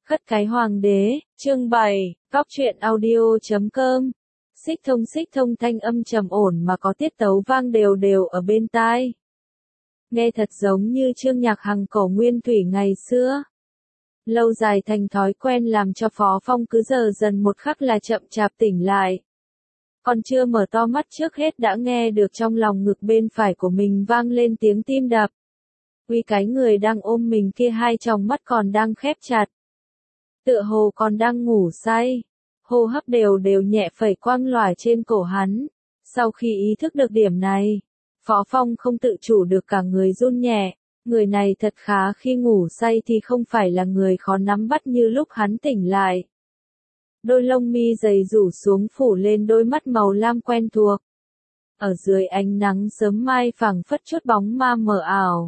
Khất cái hoàng đế, chương 7, Góc truyện audio.com. Xích thông thanh âm trầm ổn mà có tiết tấu vang đều đều ở bên tai. Nghe thật giống như chương nhạc Hằng cổ nguyên thủy ngày xưa. Lâu dài thành thói quen làm cho Phó Phong cứ giờ dần một khắc là chậm chạp tỉnh lại. Còn chưa mở to mắt trước hết đã nghe được trong lòng ngực bên phải của mình vang lên tiếng tim đập. Uy cái người đang ôm mình kia hai tròng mắt còn đang khép chặt. Tựa hồ còn đang ngủ say, hô hấp đều đều nhẹ phẩy quang lòa trên cổ hắn. Sau khi ý thức được điểm này, Phó Phong không tự chủ được cả người run nhẹ, người này thật khá khi ngủ say thì không phải là người khó nắm bắt như lúc hắn tỉnh lại. Đôi lông mi dày rủ xuống phủ lên đôi mắt màu lam quen thuộc. Ở dưới ánh nắng sớm mai phảng phất chút bóng ma mờ ảo.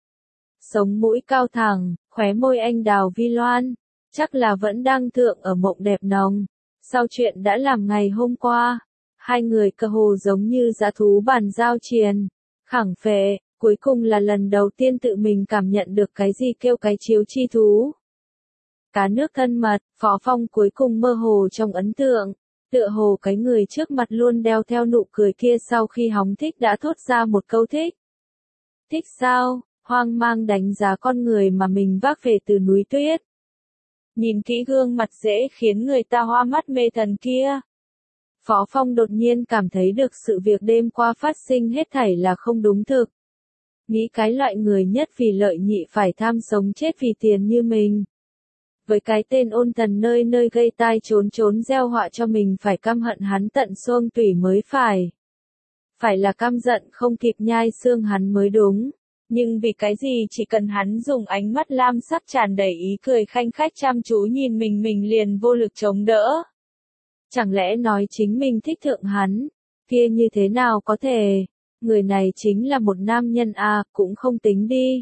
Sống mũi cao thẳng, khóe môi anh đào vi loan. Chắc là vẫn đang thượng ở mộng đẹp nồng. Sau chuyện đã làm ngày hôm qua, hai người cơ hồ giống như dã thú bàn giao triền, khẳng phệ, cuối cùng là lần đầu tiên tự mình cảm nhận được cái gì kêu cái chiếu chi thú. Cá nước thân mật, Phó Phong cuối cùng mơ hồ trong ấn tượng, tựa hồ cái người trước mặt luôn đeo theo nụ cười kia sau khi hóng thích đã thốt ra một câu thích. Thích sao? Hoang mang đánh giá con người mà mình vác về từ núi tuyết. Nhìn kỹ gương mặt dễ khiến người ta hoa mắt mê thần kia. Phó Phong đột nhiên cảm thấy được sự việc đêm qua phát sinh hết thảy là không đúng thực. Nghĩ cái loại người nhất vì lợi nhị phải tham sống chết vì tiền như mình. Với cái tên ôn thần nơi nơi gây tai trốn gieo họa cho mình phải căm hận hắn tận xương tủy mới phải. Phải là căm giận không kịp nhai xương hắn mới đúng. Nhưng vì cái gì chỉ cần hắn dùng ánh mắt lam sắc tràn đầy ý cười khanh khách chăm chú nhìn mình liền vô lực chống đỡ. Chẳng lẽ nói chính mình thích thượng hắn, kia như thế nào có thể, người này chính là một nam nhân à, cũng không tính đi.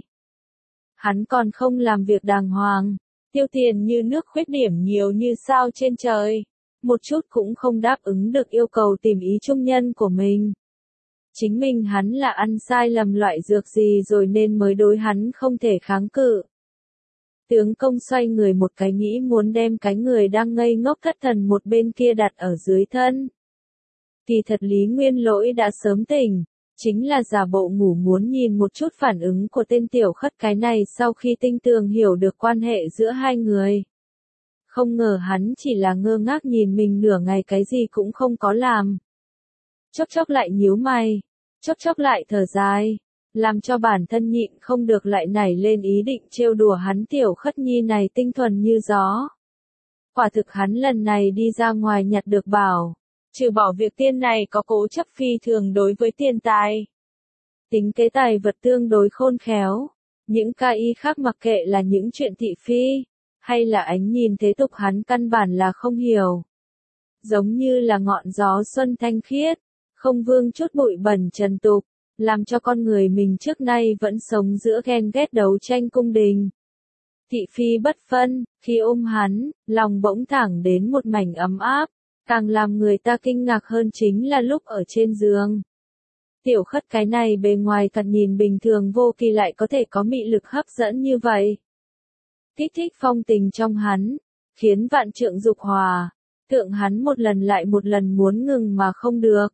Hắn còn không làm việc đàng hoàng, tiêu tiền như nước khuyết điểm nhiều như sao trên trời, một chút cũng không đáp ứng được yêu cầu tìm ý chung nhân của mình. Chính mình hắn là ăn sai lầm loại dược gì rồi nên mới đối hắn không thể kháng cự. Tướng công xoay người một cái nghĩ muốn đem cái người đang ngây ngốc thất thần một bên kia đặt ở dưới thân. Kỳ thật Lý Nguyên Lỗi đã sớm tỉnh, chính là giả bộ ngủ muốn nhìn một chút phản ứng của tên tiểu khất cái này sau khi tinh tường hiểu được quan hệ giữa hai người. Không ngờ hắn chỉ là ngơ ngác nhìn mình nửa ngày cái gì cũng không có làm. Chốc lại nhíu mày, chốc lại thở dài, làm cho bản thân nhịn không được lại nảy lên ý định trêu đùa hắn tiểu khất nhi này tinh thuần như gió. Quả thực hắn lần này đi ra ngoài nhặt được bảo, trừ bỏ việc tiên này có cố chấp phi thường đối với tiền tài. Tính kế tài vật tương đối khôn khéo, những ca y khác mặc kệ là những chuyện thị phi, hay là ánh nhìn thế tục hắn căn bản là không hiểu. Giống như là ngọn gió xuân thanh khiết. Không vương chút bụi bẩn trần tục, làm cho con người mình trước nay vẫn sống giữa ghen ghét đấu tranh cung đình. Thị phi bất phân, khi ôm hắn, lòng bỗng thẳng đến một mảnh ấm áp, càng làm người ta kinh ngạc hơn chính là lúc ở trên giường. Tiểu khất cái này bề ngoài thật nhìn bình thường vô kỳ lại có thể có mị lực hấp dẫn như vậy. Kích thích phong tình trong hắn, khiến vạn trượng dục hòa, tượng hắn một lần lại một lần muốn ngừng mà không được.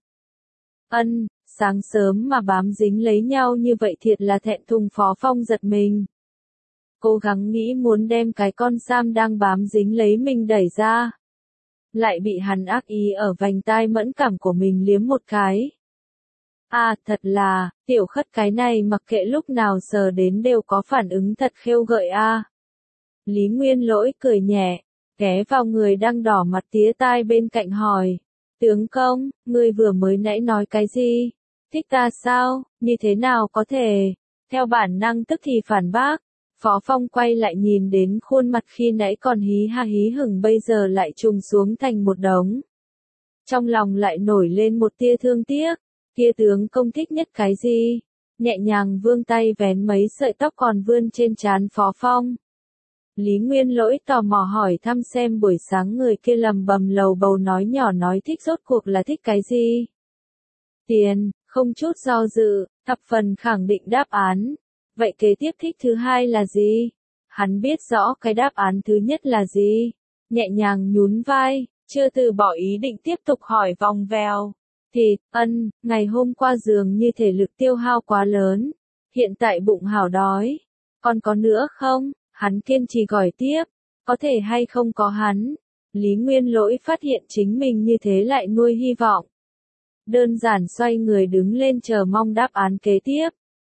Sáng sớm mà bám dính lấy nhau như vậy thiệt là thẹn thùng. Phó Phong giật mình. Cố gắng nghĩ muốn đem cái con Sam đang bám dính lấy mình đẩy ra. Lại bị hắn ác ý ở vành tai mẫn cảm của mình liếm một cái. À, thật là, tiểu khất cái này mặc kệ lúc nào sờ đến đều có phản ứng thật khêu gợi a. Lý Nguyên Lỗi cười nhẹ, ghé vào người đang đỏ mặt tía tai bên cạnh hỏi. Tướng công, ngươi vừa mới nãy nói cái gì? Thích ta sao? Như thế nào có thể? Theo bản năng tức thì phản bác. Phó Phong quay lại nhìn đến khuôn mặt khi nãy còn hí ha hí hửng bây giờ lại trùng xuống thành một đống. Trong lòng lại nổi lên một tia thương tiếc. Kia tướng công thích nhất cái gì? Nhẹ nhàng vươn tay vén mấy sợi tóc còn vươn trên trán Phó Phong. Lý Nguyên Lỗi tò mò hỏi thăm xem buổi sáng người kia lầm bầm lầu bầu nói nhỏ nói thích rốt cuộc là thích cái gì. Tiền, không chút do dự, thập phần khẳng định đáp án. Vậy kế tiếp thích thứ hai là gì? Hắn biết rõ cái đáp án thứ nhất là gì, nhẹ nhàng nhún vai, chưa từ bỏ ý định tiếp tục hỏi vòng vèo. Ngày hôm qua dường như thể lực tiêu hao quá lớn, hiện tại bụng hảo đói. Còn có nữa không? Hắn kiên trì gọi tiếp, có thể hay không có hắn. Lý Nguyên Lỗi phát hiện chính mình như thế lại nuôi hy vọng. Đơn giản xoay người đứng lên chờ mong đáp án kế tiếp.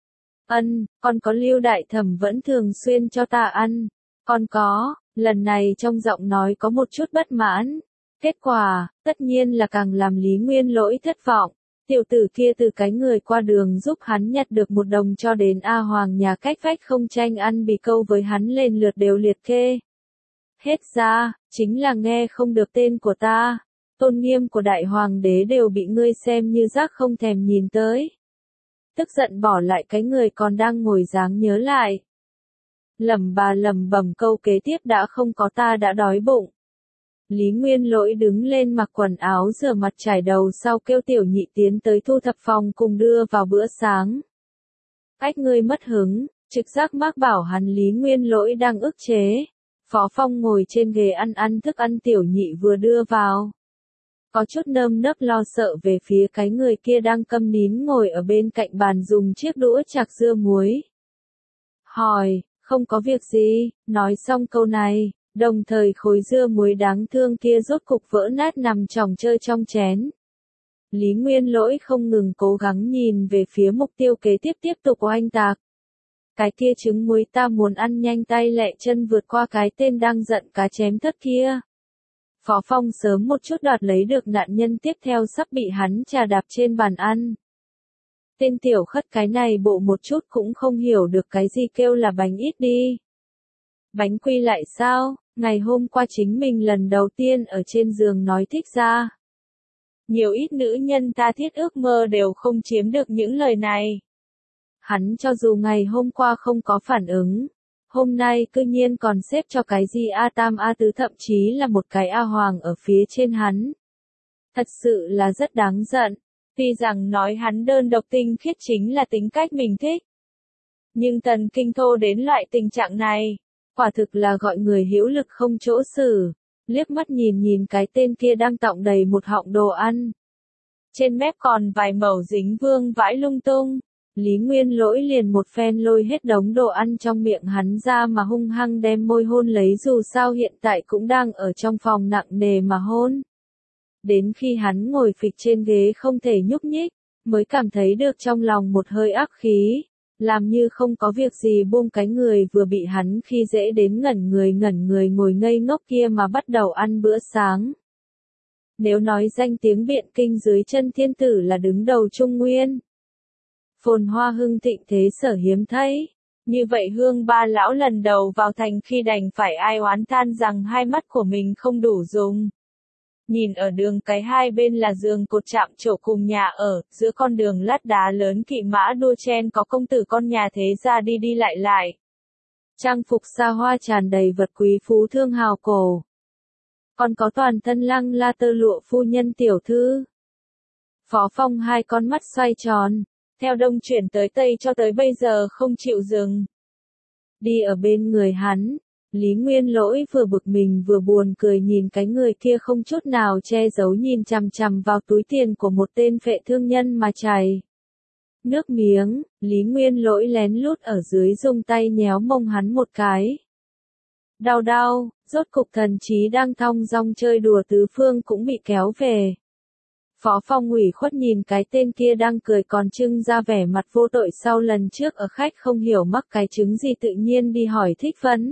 Con có Lưu đại thẩm vẫn thường xuyên cho ta ăn. Con có, lần này trong giọng nói có một chút bất mãn. Kết quả, tất nhiên là càng làm Lý Nguyên Lỗi thất vọng. Tiểu tử kia từ cái người qua đường giúp hắn nhặt được 1 đồng cho đến A Hoàng nhà cách vách không tranh ăn bì câu với hắn lên lượt đều liệt kê. Hết ra, chính là nghe không được tên của ta. Tôn nghiêm của đại hoàng đế đều bị ngươi xem như rác không thèm nhìn tới. Tức giận bỏ lại cái người còn đang ngồi dáng nhớ lại. Lẩm bẩm câu kế tiếp đã không có ta đã đói bụng. Lý Nguyên Lỗi đứng lên mặc quần áo rửa mặt trải đầu sau kêu tiểu nhị tiến tới thu thập phòng cùng đưa vào bữa sáng. Ách ngươi mất hứng, trực giác mách bảo hắn Lý Nguyên Lỗi đang ức chế. Phó Phong ngồi trên ghế ăn thức ăn tiểu nhị vừa đưa vào. Có chút nơm nớp lo sợ về phía cái người kia đang câm nín ngồi ở bên cạnh bàn dùng chiếc đũa chạc dưa muối. Hỏi, không có việc gì, nói xong câu này, đồng thời khối dưa muối đáng thương kia rốt cục vỡ nát nằm chỏng chơi trong chén. Lý Nguyên Lỗi không ngừng cố gắng nhìn về phía mục tiêu kế tiếp tục oanh tạc. Cái kia trứng muối ta muốn ăn nhanh tay lẹ chân vượt qua cái tên đang giận cá chém thất kia. Phó Phong sớm một chút đoạt lấy được nạn nhân tiếp theo sắp bị hắn chà đạp trên bàn ăn. Tên tiểu khất cái này bộ một chút cũng không hiểu được cái gì kêu là bánh ít đi. Bánh quy lại sao, ngày hôm qua chính mình lần đầu tiên ở trên giường nói thích ra. Nhiều ít nữ nhân ta thiết ước mơ đều không chiếm được những lời này. Hắn cho dù ngày hôm qua không có phản ứng, hôm nay cư nhiên còn xếp cho cái gì A Tam A Tứ thậm chí là một cái A Hoàng ở phía trên hắn. Thật sự là rất đáng giận, tuy rằng nói hắn đơn độc tinh khiết chính là tính cách mình thích. Nhưng Tần Kinh thô đến loại tình trạng này, quả thực là gọi người hữu lực không chỗ xử, liếc mắt nhìn cái tên kia đang tọng đầy một họng đồ ăn. Trên mép còn vài mẩu dính vương vãi lung tung. Lý Nguyên Lỗi liền một phen lôi hết đống đồ ăn trong miệng hắn ra mà hung hăng đem môi hôn lấy dù sao hiện tại cũng đang ở trong phòng nặng nề mà hôn. Đến khi hắn ngồi phịch trên ghế không thể nhúc nhích, mới cảm thấy được trong lòng một hơi áp khí, làm như không có việc gì buông cái người vừa bị hắn khi dễ đến ngẩn người ngồi ngây ngốc kia mà bắt đầu ăn bữa sáng. Nếu nói danh tiếng Biện Kinh dưới chân thiên tử là đứng đầu Trung Nguyên, phồn hoa hưng thịnh thế sở hiếm thấy. Như vậy Hương Ba lão lần đầu vào thành khi đành phải ai oán than rằng hai mắt của mình không đủ dùng. Nhìn ở đường cái hai bên là giường cột chạm trổ cùng nhà ở, giữa con đường lát đá lớn kỵ mã đua chen có công tử con nhà thế gia đi lại. Trang phục xa hoa tràn đầy vật quý phú thương hào cổ. Còn có toàn thân lăng la tơ lụa phu nhân tiểu thư. Phó Phong hai con mắt xoay tròn. Theo đông chuyển tới tây cho tới bây giờ không chịu dừng. Đi ở bên người hắn, Lý Nguyên Lỗi vừa bực mình vừa buồn cười nhìn cái người kia không chút nào che giấu nhìn chằm chằm vào túi tiền của một tên phệ thương nhân mà chảy nước miếng. Lý Nguyên Lỗi lén lút ở dưới dùng tay nhéo mông hắn một cái. Đau, rốt cục thần trí đang thong dong chơi đùa tứ phương cũng bị kéo về. Phó Phong ủy khuất nhìn cái tên kia đang cười còn trưng ra vẻ mặt vô tội sau lần trước ở khách không hiểu mắc cái trứng gì tự nhiên đi hỏi thích vấn.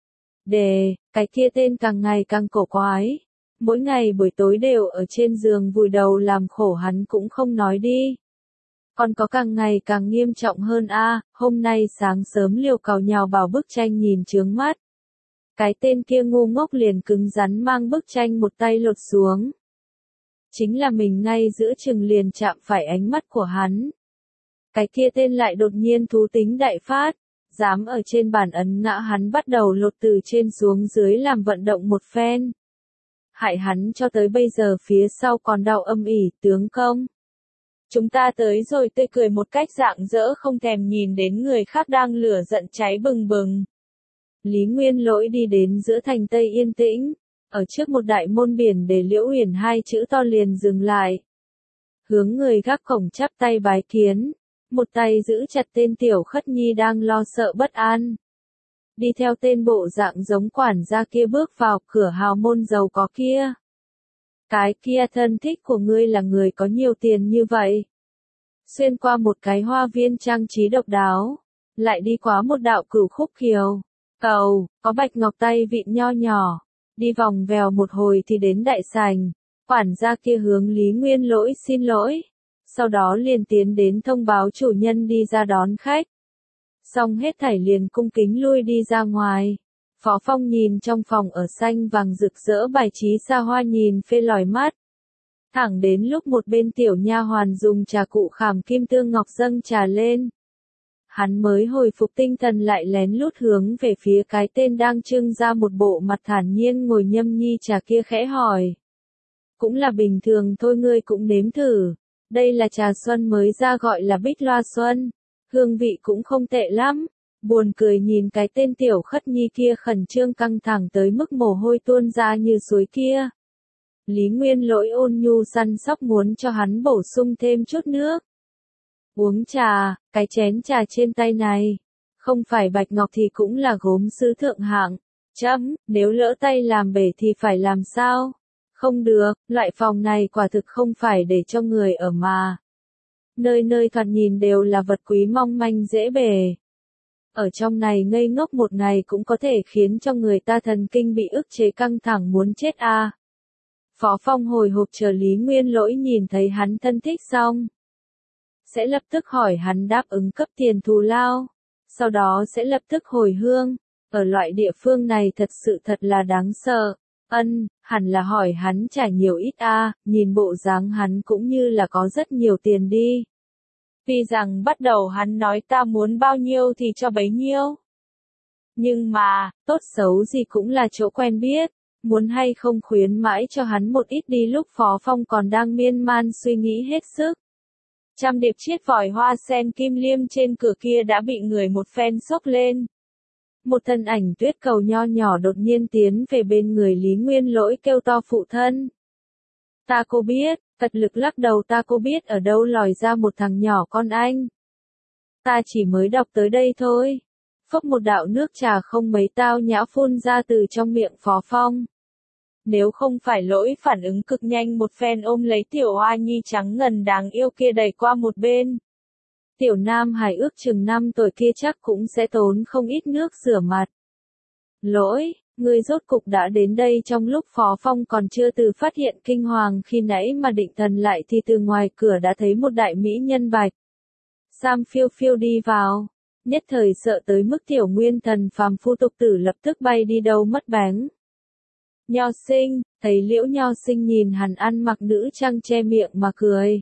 Cái kia tên càng ngày càng cổ quái. Mỗi ngày buổi tối đều ở trên giường vùi đầu làm khổ hắn cũng không nói đi. Còn có càng ngày càng nghiêm trọng hơn hôm nay sáng sớm liều cào nhào bảo bức tranh nhìn chướng mắt. Cái tên kia ngu ngốc liền cứng rắn mang bức tranh một tay lột xuống. Chính là mình ngay giữa chừng liền chạm phải ánh mắt của hắn. Cái kia tên lại đột nhiên thú tính đại phát, dám ở trên bàn ấn ngã hắn bắt đầu lột từ trên xuống dưới làm vận động một phen. Hại hắn cho tới bây giờ phía sau còn đau âm ỉ, tướng công. Chúng ta tới rồi tươi cười một cách rạng rỡ không thèm nhìn đến người khác đang lửa giận cháy bừng bừng. Lý Nguyên Lỗi đi đến giữa thành Tây yên tĩnh, ở trước một đại môn biển để Liễu Uyển hai chữ to liền dừng lại. Hướng người gác cổng chắp tay bái kiến, một tay giữ chặt tên Tiểu Khất Nhi đang lo sợ bất an. Đi theo tên bộ dạng giống quản gia kia bước vào cửa hào môn giàu có kia. Cái kia thân thích của ngươi là người có nhiều tiền như vậy. Xuyên qua một cái hoa viên trang trí độc đáo, lại đi qua một đạo cửu khúc kiều. Cầu, có bạch ngọc tay vịn nho nhỏ, đi vòng vèo một hồi thì đến đại sảnh, quản gia kia hướng Lý Nguyên Lỗi xin lỗi, sau đó liền tiến đến thông báo chủ nhân đi ra đón khách. Xong hết thảy liền cung kính lui đi ra ngoài. Phó Phong nhìn trong phòng ở xanh vàng rực rỡ bài trí xa hoa nhìn phê lòi mắt. Thẳng đến lúc một bên tiểu nha hoàn dùng trà cụ khảm kim tương ngọc dâng trà lên. Hắn mới hồi phục tinh thần lại lén lút hướng về phía cái tên đang trưng ra một bộ mặt thản nhiên ngồi nhâm nhi trà kia khẽ hỏi. Cũng là bình thường thôi, ngươi cũng nếm thử. Đây là trà xuân mới ra gọi là Bích Loa Xuân. Hương vị cũng không tệ lắm. Buồn cười nhìn cái tên Tiểu Khất Nhi kia khẩn trương căng thẳng tới mức mồ hôi tuôn ra như suối kia. Lý Nguyên Lỗi ôn nhu săn sóc muốn cho hắn bổ sung thêm chút nước. Uống trà, cái chén trà trên tay này, không phải bạch ngọc thì cũng là gốm sứ thượng hạng. Chấm, nếu lỡ tay làm bể thì phải làm sao? Không được, loại phòng này quả thực không phải để cho người ở mà. Nơi nơi thoạt nhìn đều là vật quý mong manh dễ bể. Ở trong này ngây ngốc một ngày cũng có thể khiến cho người ta thần kinh bị ức chế căng thẳng muốn chết a. Phó Phong hồi hộp chờ Lý Nguyên Lỗi nhìn thấy hắn thân thích xong. Sẽ lập tức hỏi hắn đáp ứng cấp tiền thù lao. Sau đó sẽ lập tức hồi hương. Ở loại địa phương này thật sự thật là đáng sợ. Hẳn là hỏi hắn trả nhiều ít a, nhìn bộ dáng hắn cũng như là có rất nhiều tiền đi. Vì rằng bắt đầu hắn nói ta muốn bao nhiêu thì cho bấy nhiêu. Nhưng mà, tốt xấu gì cũng là chỗ quen biết, muốn hay không khuyến mãi cho hắn một ít đi lúc Phó Phong còn đang miên man suy nghĩ hết sức. Trăm điệp chiết vòi hoa sen kim liêm trên cửa kia đã bị người một phen xốc lên. Một thân ảnh tuyết cầu nho nhỏ đột nhiên tiến về bên người Lý Nguyên Lỗi kêu to phụ thân. Ta cô biết, tật lực lắc đầu ta cô biết ở đâu lòi ra một thằng nhỏ con anh. Ta chỉ mới đọc tới đây thôi. Phốc một đạo nước trà không mấy tao nhã phun ra từ trong miệng Phó Phong. Nếu không phải Lỗi phản ứng cực nhanh một phen ôm lấy tiểu hoa nhi trắng ngần đáng yêu kia đẩy qua một bên. Tiểu Nam Hải ước chừng 5 tuổi kia chắc cũng sẽ tốn không ít nước rửa mặt. Lỗi, ngươi rốt cục đã đến đây trong lúc Phó Phong còn chưa từ phát hiện kinh hoàng khi nãy mà định thần lại thì từ ngoài cửa đã thấy một đại mỹ nhân bạch. Sam phiêu phiêu đi vào, nhất thời sợ tới mức tiểu nguyên thần phàm phu tục tử lập tức bay đi đâu mất bén. Nho Sinh, thấy Liễu Nho Sinh nhìn hắn ăn mặc nữ trang che miệng mà cười.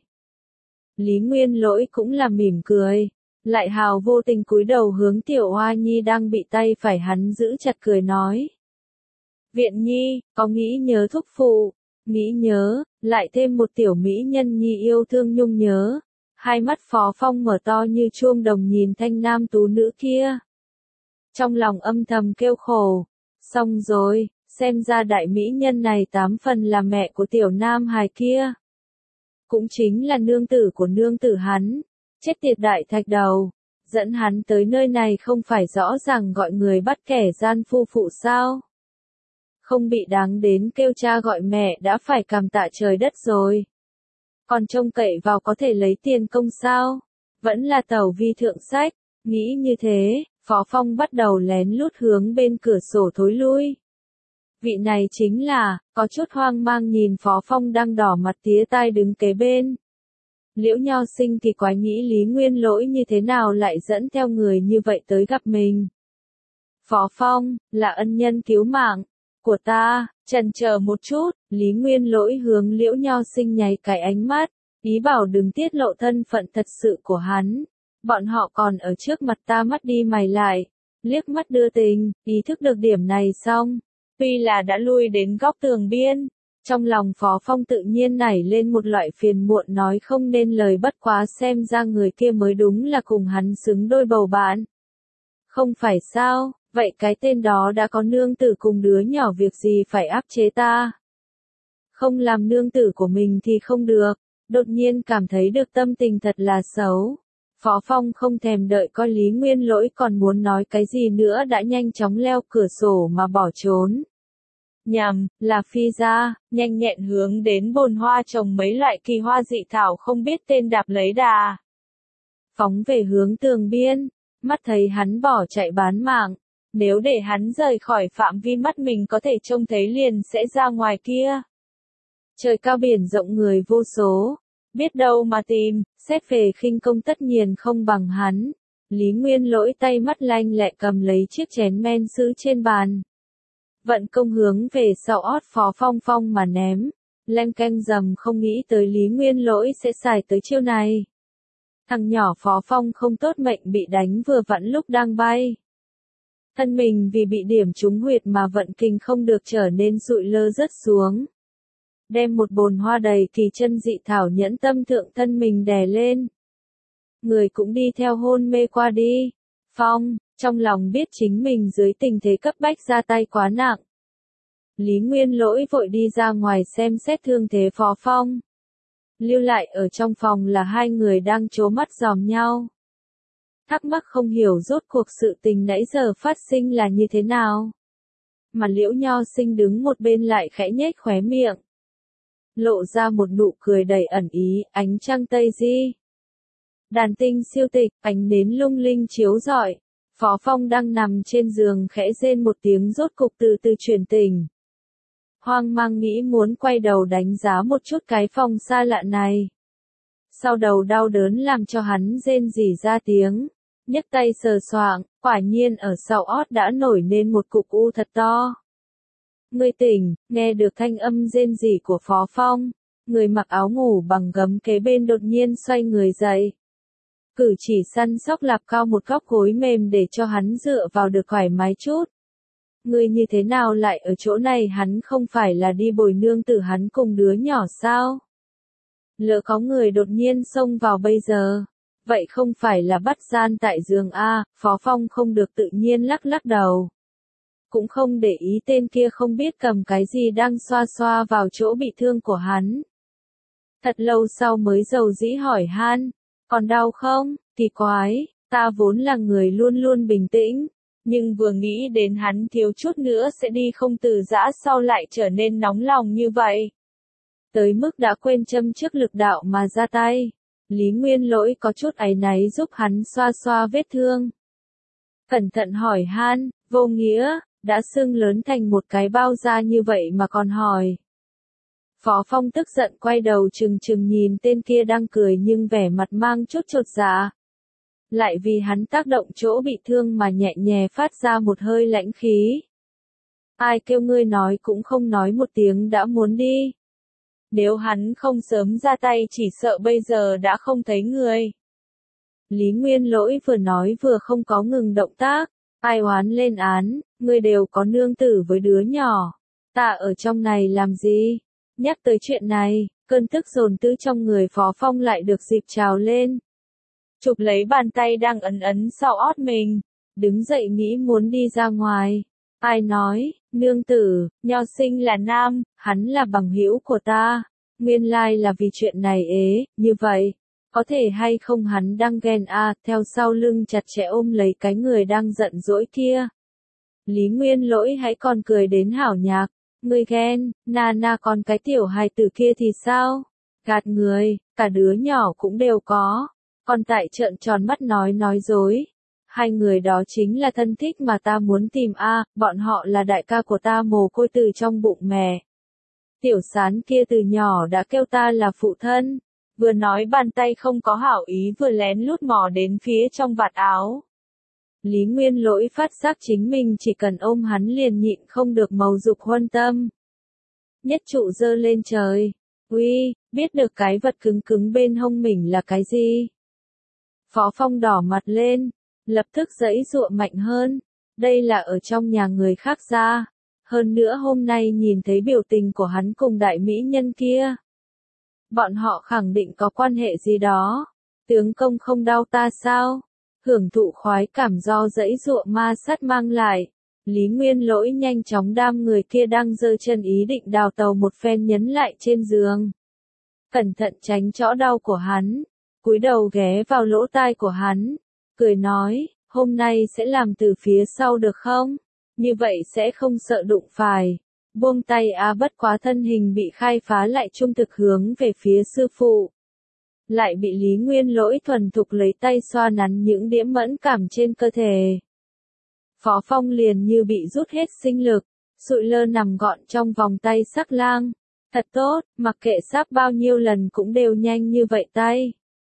Lý Nguyên Lỗi cũng là mỉm cười, lại hào vô tình cúi đầu hướng tiểu hoa nhi đang bị tay phải hắn giữ chặt cười nói. Viện nhi, có nghĩ nhớ thúc phụ, nghĩ nhớ, lại thêm một tiểu mỹ nhân nhi yêu thương nhung nhớ. Hai mắt Phó Phong mở to như chuông đồng nhìn thanh nam tú nữ kia. Trong lòng âm thầm kêu khổ, xong rồi, xem ra đại mỹ nhân này 8 phần là mẹ của tiểu nam hài kia. Cũng chính là nương tử của nương tử hắn, chết tiệt đại thạch đầu, dẫn hắn tới nơi này không phải rõ ràng gọi người bắt kẻ gian phu phụ sao. Không bị đáng đến kêu cha gọi mẹ đã phải cảm tạ trời đất rồi. Còn trông cậy vào có thể lấy tiền công sao, vẫn là tàu vi thượng sách, nghĩ như thế, Phó Phong bắt đầu lén lút hướng bên cửa sổ thối lui. Vị này chính là, có chút hoang mang nhìn Phó Phong đang đỏ mặt tía tai đứng kế bên. Liễu Nho Sinh thì quái nghĩ Lý Nguyên Lỗi như thế nào lại dẫn theo người như vậy tới gặp mình. Phó Phong, là ân nhân cứu mạng của ta, chần chờ một chút, Lý Nguyên Lỗi hướng Liễu Nho Sinh nháy cái ánh mắt, ý bảo đừng tiết lộ thân phận thật sự của hắn. Bọn họ còn ở trước mặt ta mắt đi mày lại, liếc mắt đưa tình, ý thức được điểm này xong. Tuy là đã lui đến góc tường biên, trong lòng Phó Phong tự nhiên nảy lên một loại phiền muộn nói không nên lời bất quá xem ra người kia mới đúng là cùng hắn xứng đôi bầu bạn. Không phải sao, Vậy cái tên đó đã có nương tử cùng đứa nhỏ việc gì phải áp chế ta? Không làm nương tử của mình thì không được. Đột nhiên cảm thấy được tâm tình thật là xấu. Phó Phong không thèm đợi coi Lý Nguyên Lỗi còn muốn nói cái gì nữa đã nhanh chóng leo cửa sổ mà bỏ trốn. Nhằm, là phi ra, nhanh nhẹn hướng đến bồn hoa trồng mấy loại kỳ hoa dị thảo không biết tên đạp lấy đà. Phóng về hướng tường biên, mắt thấy hắn bỏ chạy bán mạng. Nếu để hắn rời khỏi phạm vi mắt mình có thể trông thấy liền sẽ ra ngoài kia. Trời cao biển rộng người vô số. Biết đâu mà tìm, xét về khinh công tất nhiên không bằng hắn. Lý Nguyên Lỗi tay mắt lanh lẹ cầm lấy chiếc chén men sứ trên bàn. Vận công hướng về sau ót Phó Phong Phong mà ném. Leng keng rầm không nghĩ tới Lý Nguyên Lỗi sẽ xài tới chiêu này. Thằng nhỏ Phó Phong không tốt mệnh bị đánh vừa vặn lúc đang bay. Thân mình vì bị điểm trúng huyệt mà vận kinh không được trở nên sụi lơ rớt xuống. Đem một bồn hoa đầy kỳ chân dị thảo nhẫn tâm thượng thân mình đè lên. Người cũng đi theo hôn mê qua đi. Phong, trong lòng biết chính mình dưới tình thế cấp bách ra tay quá nặng. Lý Nguyên Lỗi vội đi ra ngoài xem xét thương thế Phó Phong. Lưu lại ở trong phòng là hai người đang trố mắt dòm nhau. Thắc mắc không hiểu rốt cuộc sự tình nãy giờ phát sinh là như thế nào. Mà Liễu Nho Sinh đứng một bên lại khẽ nhếch khóe miệng. Lộ ra một nụ cười đầy ẩn ý, ánh trăng tây di. Đàn tinh siêu tịch, ánh nến lung linh chiếu rọi. Phó Phong đang nằm trên giường khẽ rên một tiếng rốt cục từ từ chuyển tỉnh. Hoang mang nghĩ muốn quay đầu đánh giá một chút cái phòng xa lạ này. Sau đầu đau đớn làm cho hắn rên rỉ ra tiếng. Nhấc tay sờ soạng, quả nhiên ở sau ót đã nổi lên một cục u thật to. Người tỉnh, nghe được thanh âm rên rỉ của Phó Phong. Người mặc áo ngủ bằng gấm kế bên đột nhiên xoay người dậy. Cử chỉ săn sóc lạp cao một góc gối mềm để cho hắn dựa vào được thoải mái chút. Người như thế nào lại ở chỗ này, hắn không phải là đi bồi nương tử hắn cùng đứa nhỏ sao? Lỡ có người đột nhiên xông vào bây giờ. Vậy không phải là bắt gian tại giường A, Phó Phong không được tự nhiên lắc lắc đầu. Cũng không để ý tên kia không biết cầm cái gì đang xoa xoa vào chỗ bị thương của hắn. Thật lâu sau mới dầu dĩ hỏi han, còn đau không? Kỳ quái, ta vốn là người luôn luôn bình tĩnh, nhưng vừa nghĩ đến hắn thiếu chút nữa sẽ đi không từ giã sau lại trở nên nóng lòng như vậy. Tới mức đã quên châm trước lực đạo mà ra tay. Lý Nguyên Lỗi có chút áy náy giúp hắn xoa xoa vết thương. Cẩn thận hỏi han, vô nghĩa, đã sưng lớn thành một cái bao da như vậy mà còn hỏi. Phó Phong tức giận quay đầu trừng trừng nhìn tên kia đang cười nhưng vẻ mặt mang chút chột dạ. Lại vì hắn tác động chỗ bị thương mà nhẹ nhẹ phát ra một hơi lãnh khí. Ai kêu ngươi nói cũng không nói một tiếng đã muốn đi. Nếu hắn không sớm ra tay chỉ sợ bây giờ đã không thấy người. Lý Nguyên Lỗi vừa nói vừa không có ngừng động tác. Ai oán lên án, ngươi đều có nương tử với đứa nhỏ. Ta ở trong này làm gì? Nhắc tới chuyện này, cơn tức dồn tư trong người Phó Phong lại được dịp trào lên. Chụp lấy bàn tay đang ấn ấn sau ót mình. Đứng dậy nghĩ muốn đi ra ngoài. Ai nói, nương tử, Nho Sinh là nam, hắn là bằng hữu của ta. Nguyên lai là vì chuyện này ế, như vậy. Có thể hay không hắn đang ghen theo sau lưng chặt chẽ ôm lấy cái người đang giận dỗi kia. Lý Nguyên Lỗi hãy còn cười đến hảo nhạc. Ngươi ghen, na còn cái tiểu hài tử kia thì sao? Gạt người, cả đứa nhỏ cũng đều có. Còn tại trợn tròn mắt nói dối. Hai người đó chính là thân thích mà ta muốn tìm bọn họ là đại ca của ta mồ côi từ trong bụng mẹ. Tiểu Sán kia từ nhỏ đã kêu ta là phụ thân. Vừa nói bàn tay không có hảo ý vừa lén lút mò đến phía trong vạt áo. Lý Nguyên Lỗi phát giác chính mình chỉ cần ôm hắn liền nhịn không được mầu dục huân tâm. Nhất trụ giơ lên trời. Uy, biết được cái vật cứng cứng bên hông mình là cái gì? Phó Phong đỏ mặt lên, lập tức giãy giụa mạnh hơn. Đây là ở trong nhà người khác ra. Hơn nữa hôm nay nhìn thấy biểu tình của hắn cùng đại mỹ nhân kia. Bọn họ khẳng định có quan hệ gì đó. Tướng công không đau ta sao? hưởng thụ khoái cảm do dãy dụa ma sát mang lại. Lý Nguyên Lỗi nhanh chóng đam người kia đang giơ chân ý định đào tàu một phen nhấn lại trên giường. Cẩn thận tránh chõ đau của hắn, cúi đầu ghé vào lỗ tai của hắn, cười nói, hôm nay sẽ làm từ phía sau được không? Như vậy sẽ không sợ đụng phải. Buông tay bất quá thân hình bị khai phá lại trung thực hướng về phía sư phụ. Lại bị Lý Nguyên Lỗi thuần thục lấy tay xoa nắn những điểm mẫn cảm trên cơ thể. Phó Phong liền như bị rút hết sinh lực, sụi lơ nằm gọn trong vòng tay sắc lang. Thật tốt, mặc kệ sáp bao nhiêu lần cũng đều nhanh như vậy tay.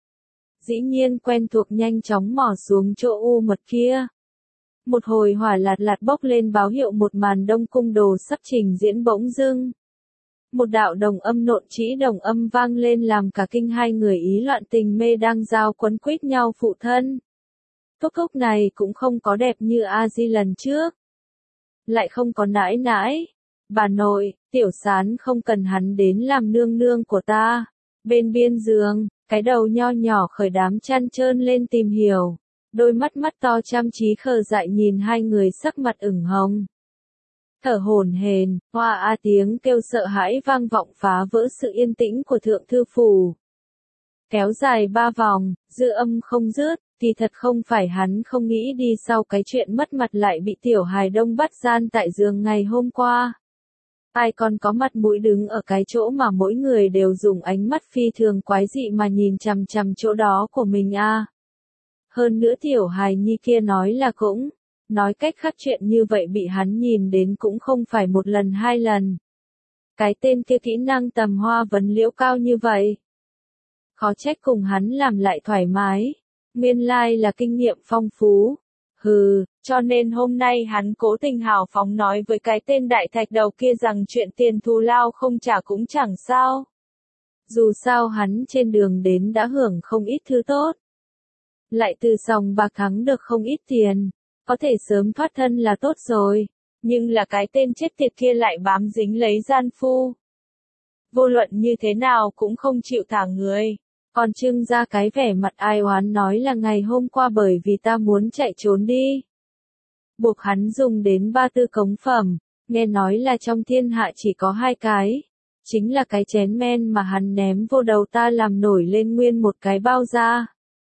Dĩ nhiên quen thuộc nhanh chóng mò xuống chỗ u mật kia. Một hồi hỏa lạt lạt bốc lên báo hiệu một màn đông cung đồ sắp trình diễn bỗng dưng. Một đạo đồng âm nộn trĩ đồng âm vang lên làm cả kinh hai người ý loạn tình mê đang giao quấn quýt nhau phụ thân. Thúc thúc này cũng không có đẹp như A Di lần trước. Lại không có nãi nãi. Bà nội, Tiểu Sán không cần hắn đến làm nương nương của ta. Bên biên giường, cái đầu nho nhỏ khởi đám chăn trơn lên tìm hiểu. Đôi mắt mắt to chăm chí khờ dại nhìn hai người sắc mặt ửng hồng. Thở hổn hển, hoa a tiếng kêu sợ hãi vang vọng phá vỡ sự yên tĩnh của thượng thư phủ. Kéo dài 3 vòng, dư âm không dứt, thì thật không phải hắn không nghĩ đi sau cái chuyện mất mặt lại bị tiểu hài đông bắt gian tại giường ngày hôm qua. Ai còn có mặt mũi đứng ở cái chỗ mà mỗi người đều dùng ánh mắt phi thường quái dị mà nhìn chằm chằm chỗ đó của mình a. Hơn nữa tiểu hài nhi kia nói là cũng, nói cách khác chuyện như vậy bị hắn nhìn đến cũng không phải một lần hai lần. Cái tên kia kỹ năng tầm hoa vấn liễu cao như vậy. Khó trách cùng hắn làm lại thoải mái. Nguyên lai là kinh nghiệm phong phú. Hừ, cho nên hôm nay hắn cố tình hào phóng nói với cái tên đại thạch đầu kia rằng chuyện tiền thù lao không trả cũng chẳng sao. Dù sao hắn trên đường đến đã hưởng không ít thứ tốt. Lại từ sòng bạc thắng được không ít tiền. Có thể sớm thoát thân là tốt rồi. Nhưng là cái tên chết tiệt kia lại bám dính lấy gian phu. Vô luận như thế nào cũng không chịu thả người. Còn trưng ra cái vẻ mặt ai oán nói là ngày hôm qua bởi vì ta muốn chạy trốn đi. Buộc hắn dùng đến 34 cống phẩm, nghe nói là trong thiên hạ chỉ có 2 cái. Chính là cái chén men mà hắn ném vô đầu ta làm nổi lên nguyên một cái bao da.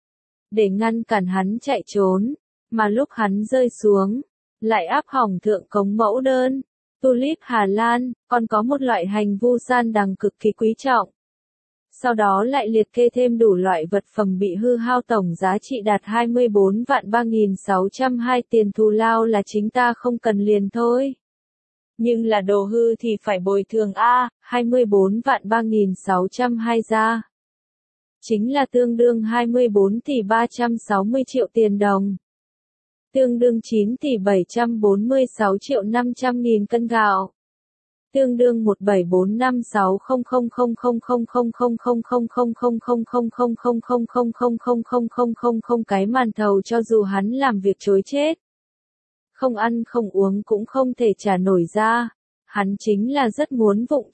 Để ngăn cản hắn chạy trốn, mà lúc hắn rơi xuống, lại áp hỏng thượng cống mẫu đơn, tulip Hà Lan, còn có một loại hành vu san đằng cực kỳ quý trọng. Sau đó lại liệt kê thêm đủ loại vật phẩm bị hư hao tổng giá trị đạt 24 vạn 3.602 tiền thù lao là chính ta không cần liền thôi. Nhưng là đồ hư thì phải bồi thường 24 vạn 3.602 ra. Chính là tương đương 24 tỷ 360 triệu tiền đồng. Tương đương 9 tỷ 746 triệu 500 nghìn cân gạo. Tương đương 174560000000000000000000000000000000000000000000000000000000000000000000000000000000000000000000000000000000000000000000000000000000000000000000000000000000000000000000000000000000000000000000000000000000000000000000000000000000000000000000000000000000000000000000000000000000000000000000000000000000000000000000000000000000000000000000000000000000000000000000000000000000000000000000000000000000000000000000000000000000000000000000000000000000000000000000000000000000000000000000000000000000000000000000000000000000000000000000000000000000000000000000000000000000000000000000000000000000000000 là rất muốn vụng trộm trốn đi nhưng là, bằng hữu của cái tên đại thạch đầu kia lại gọi hai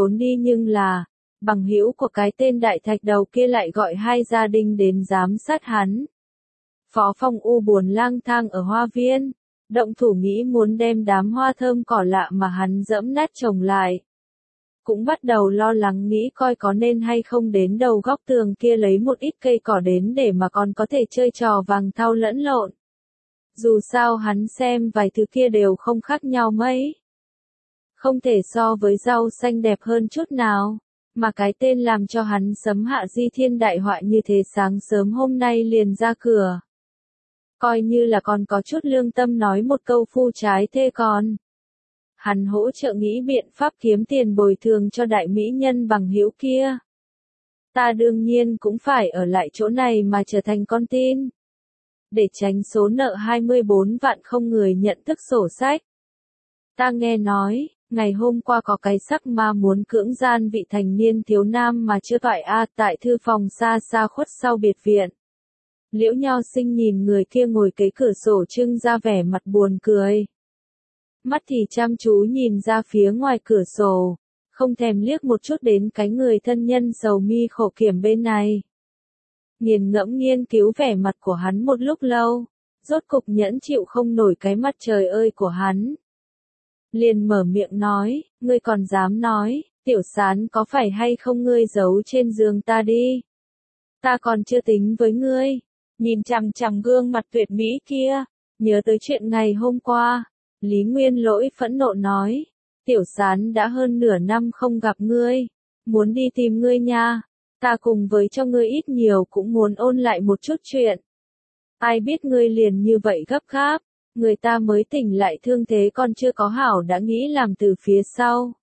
gia đình đến giám sát hắn. Phó Phong U buồn lang thang ở hoa viên, động thủ nghĩ muốn đem đám hoa thơm cỏ lạ mà hắn dẫm nát trồng lại. Cũng bắt đầu lo lắng nghĩ coi có nên hay không đến đầu góc tường kia lấy một ít cây cỏ đến để mà còn có thể chơi trò vàng thau lẫn lộn. Dù sao hắn xem vài thứ kia đều không khác nhau mấy. Không thể so với rau xanh đẹp hơn chút nào. Mà cái tên làm cho hắn sấm hạ di thiên đại họa như thế sáng sớm hôm nay liền ra cửa. Coi như là còn có chút lương tâm nói một câu phu trái thê con. Hắn hỗ trợ nghĩ biện pháp kiếm tiền bồi thường cho đại mỹ nhân bằng hữu kia. Ta đương nhiên cũng phải ở lại chỗ này mà trở thành con tin. Để tránh số nợ 24 vạn không người nhận thức sổ sách. Ta nghe nói, ngày hôm qua có cái sắc ma muốn cưỡng gian vị thành niên thiếu nam mà chưa toại tại thư phòng xa xa khuất sau biệt viện. Liễu Nho Sinh nhìn người kia ngồi kế cửa sổ trưng ra vẻ mặt buồn cười. Mắt thì chăm chú nhìn ra phía ngoài cửa sổ, không thèm liếc một chút đến cái người thân nhân sầu mi khổ kiểm bên này. nghiền ngẫm nghiên cứu vẻ mặt của hắn một lúc lâu, rốt cục nhẫn chịu không nổi cái mặt trời ơi của hắn. Liền mở miệng nói, ngươi còn dám nói, Tiểu Sán có phải hay không ngươi giấu trên giường ta đi. Ta còn chưa tính với ngươi, nhìn chằm chằm gương mặt tuyệt mỹ kia, nhớ tới chuyện ngày hôm qua, Lý Nguyên Lỗi phẫn nộ nói, Tiểu Sán đã hơn nửa năm không gặp ngươi, muốn đi tìm ngươi nha, ta cùng với cho ngươi ít nhiều cũng muốn ôn lại một chút chuyện. Ai biết ngươi liền như vậy gấp gáp, người ta mới tỉnh lại thương thế còn chưa có hảo đã nghĩ làm từ phía sau.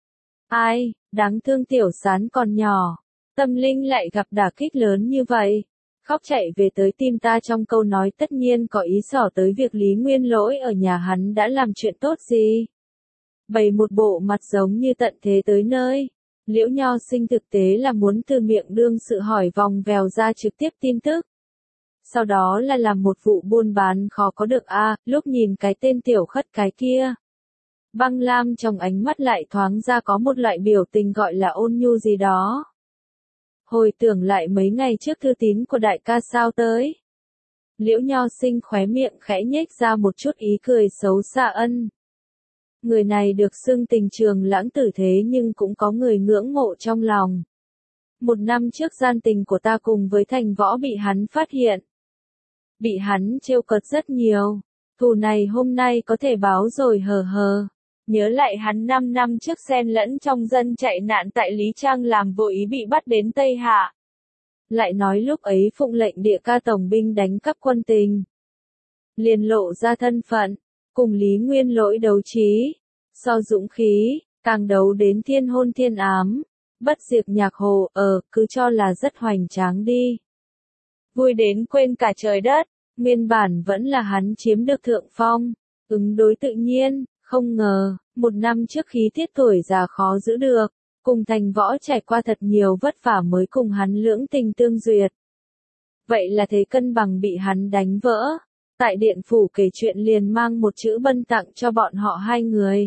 Ai, đáng thương Tiểu Sán còn nhỏ, tâm linh lại gặp đả kích lớn như vậy. Khóc chạy về tới tim ta trong câu nói tất nhiên có ý xỏ tới việc Lý Nguyên Lỗi ở nhà hắn đã làm chuyện tốt gì. Bày một bộ mặt giống như tận thế tới nơi. Liễu Nho Sinh thực tế là muốn từ miệng đương sự hỏi vòng vèo ra trực tiếp tin tức. Sau đó là làm một vụ buôn bán khó có được lúc nhìn cái tên tiểu khất cái kia. Băng Lam trong ánh mắt lại thoáng ra có một loại biểu tình gọi là ôn nhu gì đó. Hồi tưởng lại mấy ngày trước thư tín của đại ca sao tới. Liễu Nho Sinh khóe miệng khẽ nhếch ra một chút ý cười xấu xa ân. Người này được xưng tình trường lãng tử thế nhưng cũng có người ngưỡng mộ trong lòng. Một năm trước gian tình của ta cùng với Thành Võ bị hắn phát hiện. Bị hắn trêu cợt rất nhiều. Thù này hôm nay có thể báo rồi hờ hờ. Nhớ lại hắn 5 năm trước xen lẫn trong dân chạy nạn tại Lý Trang làm vô ý bị bắt đến Tây Hạ. Lại nói lúc ấy phụng lệnh địa ca tổng binh đánh cắp quân tình. Liền lộ ra thân phận, cùng Lý Nguyên Lỗi đấu trí. So dũng khí, càng đấu đến thiên hôn thiên ám. Bất diệt nhạc hồ, cứ cho là rất hoành tráng đi. Vui đến quên cả trời đất, nguyên bản vẫn là hắn chiếm được thượng phong. Ứng đối tự nhiên. Không ngờ, một năm trước khí tiết tuổi già khó giữ được, cùng Thành Võ trải qua thật nhiều vất vả mới cùng hắn lưỡng tình tương duyệt. Vậy là thế cân bằng bị hắn đánh vỡ, tại điện phủ kể chuyện liền mang một chữ bân tặng cho bọn họ hai người.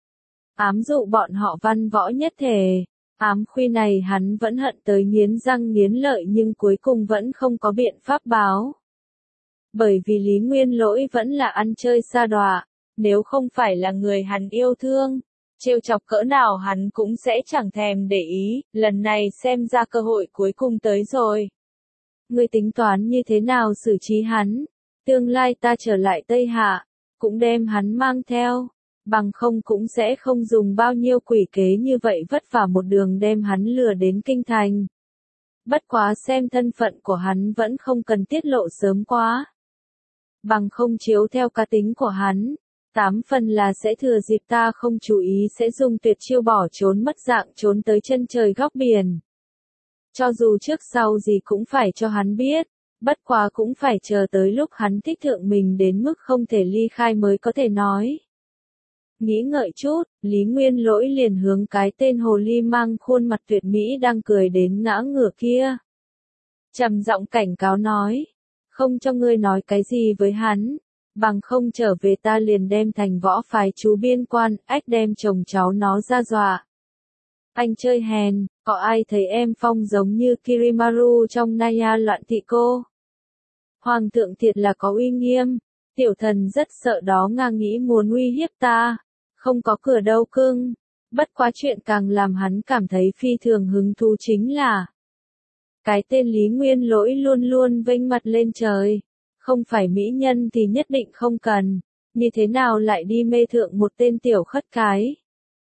Ám dụ bọn họ văn võ nhất thể, ám khuy này hắn vẫn hận tới nghiến răng nghiến lợi nhưng cuối cùng vẫn không có biện pháp báo. Bởi vì Lý Nguyên Lỗi vẫn là ăn chơi sa đọa. Nếu không phải là người hắn yêu thương, trêu chọc cỡ nào hắn cũng sẽ chẳng thèm để ý, lần này xem ra cơ hội cuối cùng tới rồi. Ngươi tính toán như thế nào xử trí hắn, tương lai ta trở lại Tây Hạ, cũng đem hắn mang theo, bằng không cũng sẽ không dùng bao nhiêu quỷ kế như vậy vất vả một đường đem hắn lừa đến kinh thành. Bất quá xem thân phận của hắn vẫn không cần tiết lộ sớm quá. Bằng không chiếu theo cá tính của hắn. 8 phần là sẽ thừa dịp ta không chú ý sẽ dùng tuyệt chiêu bỏ trốn mất dạng trốn tới chân trời góc biển. Cho dù trước sau gì cũng phải cho hắn biết, bất quá cũng phải chờ tới lúc hắn thích thượng mình đến mức không thể ly khai mới có thể nói. Nghĩ ngợi chút, Lý Nguyên Lỗi liền hướng cái tên hồ ly mang khuôn mặt tuyệt mỹ đang cười đến ngã ngửa kia. Trầm giọng cảnh cáo nói, không cho ngươi nói cái gì với hắn. Bằng không trở về ta liền đem Thành Võ phái chú biên quan, ách đem chồng cháu nó ra dọa. Anh chơi hèn, có ai thấy em phong giống như Kirimaru trong Naya loạn thị cô? Hoàng thượng thiệt là có uy nghiêm, tiểu thần rất sợ đó ngang nghĩ muốn uy hiếp ta, không có cửa đâu cưng. Bất quá chuyện càng làm hắn cảm thấy phi thường hứng thú chính là cái tên Lý Nguyên Lỗi luôn luôn vênh mặt lên trời. Không phải mỹ nhân thì nhất định không cần, như thế nào lại đi mê thượng một tên tiểu khất cái.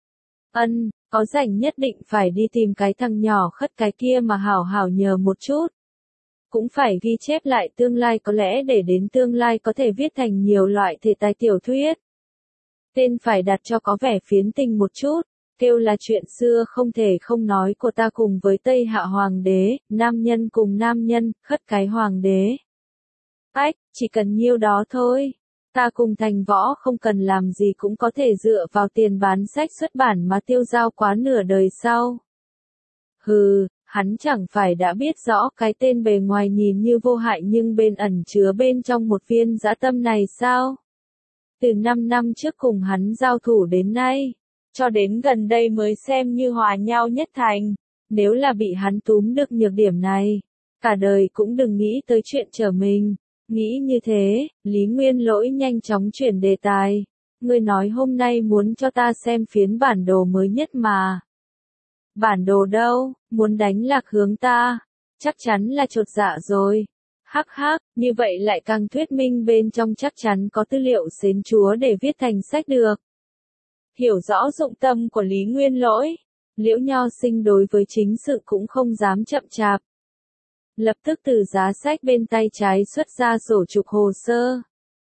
Có rảnh nhất định phải đi tìm cái thằng nhỏ khất cái kia mà hảo hảo nhờ một chút. Cũng phải ghi chép lại tương lai có lẽ để đến tương lai có thể viết thành nhiều loại thể tài tiểu thuyết. Tên phải đặt cho có vẻ phiến tình một chút, kêu là chuyện xưa không thể không nói của ta cùng với Tây Hạ Hoàng đế, nam nhân cùng nam nhân, khất cái Hoàng đế. Chỉ cần nhiêu đó thôi. Ta cùng Thành Võ không cần làm gì cũng có thể dựa vào tiền bán sách xuất bản mà tiêu dao quá nửa đời sau. Hừ, hắn chẳng phải đã biết rõ cái tên bề ngoài nhìn như vô hại nhưng bên ẩn chứa bên trong một viên dã tâm này sao? Từ 5 năm trước cùng hắn giao thủ đến nay, cho đến gần đây mới xem như hòa nhau nhất thành. Nếu là bị hắn túm được nhược điểm này, Cả đời cũng đừng nghĩ tới chuyện trở mình. Nghĩ như thế, Lý Nguyên Lỗi nhanh chóng chuyển đề tài. Ngươi nói hôm nay muốn cho ta xem phiến bản đồ mới nhất mà. Bản đồ đâu, muốn đánh lạc hướng ta? Chắc chắn là chột dạ rồi. Hắc hắc, như vậy lại càng thuyết minh bên trong chắc chắn có tư liệu xến chúa để viết thành sách được. Hiểu rõ dụng tâm của Lý Nguyên Lỗi, Liễu Nho Sinh đối với chính sự cũng không dám chậm chạp. Lập tức từ giá sách bên tay trái xuất ra sổ trục hồ sơ.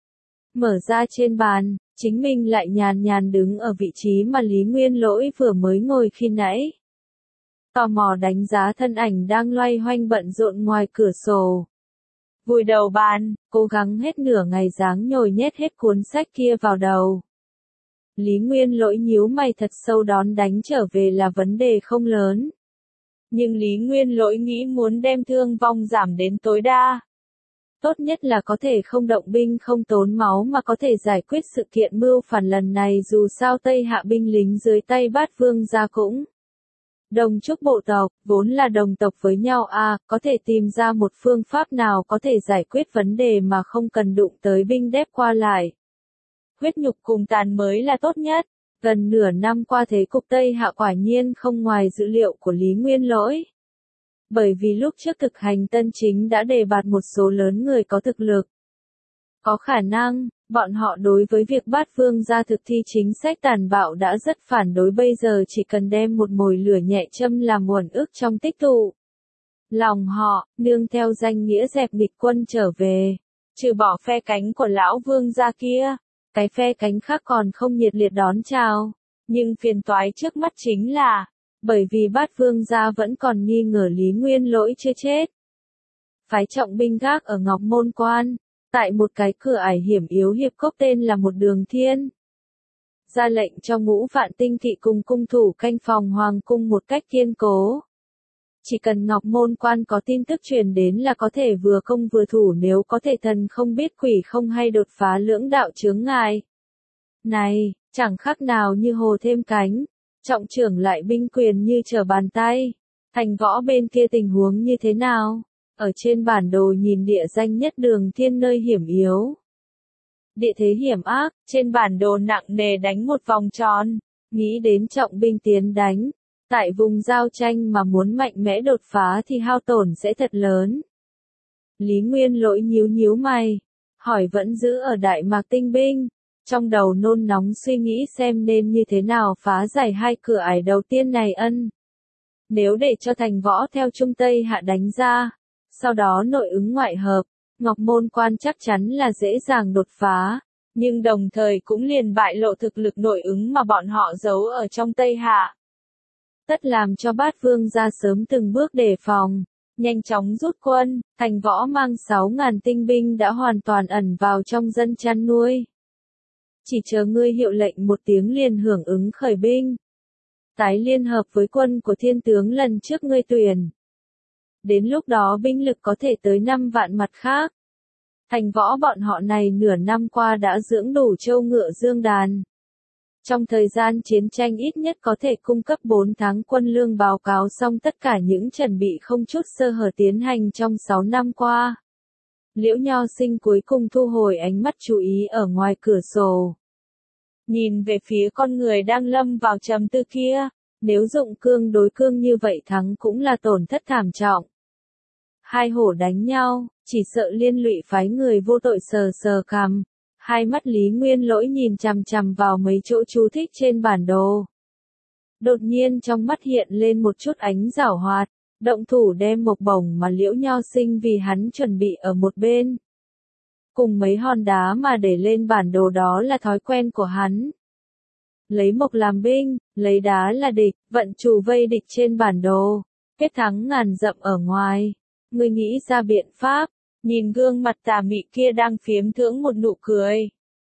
Mở ra trên bàn, chính mình lại nhàn nhàn đứng ở vị trí mà Lý Nguyên Lỗi vừa mới ngồi khi nãy. Tò mò đánh giá thân ảnh đang loay hoanh bận rộn ngoài cửa sổ. Vùi đầu bàn, cố gắng hết nửa ngày dáng nhồi nhét hết cuốn sách kia vào đầu. Lý Nguyên Lỗi nhíu mày thật sâu, đón đánh trở về là vấn đề không lớn. Nhưng Lý Nguyên Lỗi nghĩ muốn đem thương vong giảm đến tối đa. Tốt nhất là có thể không động binh không tốn máu mà có thể giải quyết sự kiện mưu phản lần này, dù sao Tây Hạ binh lính dưới tay Bát Vương gia cũng đồng trúc bộ tộc, vốn là đồng tộc với nhau có thể tìm ra một phương pháp nào có thể giải quyết vấn đề mà không cần đụng tới binh đếp qua lại. Huyết nhục cùng tàn mới là tốt nhất. Gần nửa năm qua thế cục Tây Hạ quả nhiên không ngoài dữ liệu của Lý Nguyên Lỗi. Bởi vì lúc trước thực hành tân chính đã đề bạt một số lớn người có thực lực. Có khả năng, bọn họ đối với việc Bát Vương gia thực thi chính sách tàn bạo đã rất phản đối, bây giờ chỉ cần đem một mồi lửa nhẹ châm làm nguồn ức trong tích tụ. Lòng họ, nương theo danh nghĩa dẹp địch quân trở về, trừ bỏ phe cánh của lão vương gia kia, cái phe cánh khác còn không nhiệt liệt đón chào. Nhưng phiền toái trước mắt chính là, bởi vì Bát Vương gia vẫn còn nghi ngờ Lý Nguyên Lỗi chưa chết. Phái trọng binh gác ở Ngọc Môn Quan, tại một cái cửa ải hiểm yếu hiệp cốc tên là một Đường Thiên. Ra lệnh cho Ngũ Vạn tinh kỵ cùng cung thủ canh phòng hoàng cung một cách kiên cố. Chỉ cần Ngọc Môn Quan có tin tức truyền đến là có thể vừa công vừa thủ, nếu có thể thần không biết quỷ không hay đột phá lưỡng đạo chướng ngại. Này, chẳng khác nào như hồ thêm cánh, trọng trưởng lại binh quyền như trở bàn tay. Thành Võ bên kia tình huống như thế nào? Ở trên bản đồ nhìn địa danh nhất Đường Thiên nơi hiểm yếu. Địa thế hiểm ác, trên bản đồ nặng nề đánh một vòng tròn, nghĩ đến trọng binh tiến đánh. Tại vùng giao tranh mà muốn mạnh mẽ đột phá thì hao tổn sẽ thật lớn. Lý Nguyên Lỗi nhíu nhíu mày, hỏi vẫn giữ ở Đại Mạc tinh binh, trong đầu nôn nóng suy nghĩ xem nên như thế nào phá giải hai cửa ải đầu tiên này. Nếu để cho Thành Võ theo Trung Tây Hạ đánh ra, sau đó nội ứng ngoại hợp, Ngọc Môn Quan chắc chắn là dễ dàng đột phá, nhưng đồng thời cũng liền bại lộ thực lực nội ứng mà bọn họ giấu ở trong Tây Hạ. Tất làm cho Bát Vương gia sớm từng bước đề phòng, nhanh chóng rút quân. Thành Võ mang 6.000 tinh binh đã hoàn toàn ẩn vào trong dân chăn nuôi. Chỉ chờ ngươi hiệu lệnh một tiếng liền hưởng ứng khởi binh. Tái liên hợp với quân của thiên tướng lần trước ngươi tuyển. Đến lúc đó binh lực có thể tới 5 vạn mặt khác. Thành Võ bọn họ này nửa năm qua đã dưỡng đủ trâu ngựa dương đàn. Trong thời gian chiến tranh ít nhất có thể cung cấp 4 tháng quân lương, báo cáo xong tất cả những chuẩn bị không chút sơ hở tiến hành trong 6 năm qua. Liễu Nho Sinh cuối cùng thu hồi ánh mắt chú ý ở ngoài cửa sổ. Nhìn về phía con người đang lâm vào trầm tư kia, nếu dụng cương đối cương như vậy thắng cũng là tổn thất thảm trọng. Hai hổ đánh nhau, chỉ sợ liên lụy phái người vô tội. Sờ sờ cằm. Hai mắt Lý Nguyên Lỗi nhìn chằm chằm vào mấy chỗ chú thích trên bản đồ. Đột nhiên trong mắt hiện lên một chút ánh giảo hoạt, động thủ đem mộc bổng mà Liễu Nho Sinh vì hắn chuẩn bị ở một bên. Cùng mấy hòn đá mà để lên bản đồ đó là thói quen của hắn. Lấy mộc làm binh, lấy đá là địch, vận chủ vây địch trên bản đồ, kết thắng ngàn dặm ở ngoài. Ngươi nghĩ ra biện pháp. Nhìn gương mặt tà mị kia đang phiếm thưởng một nụ cười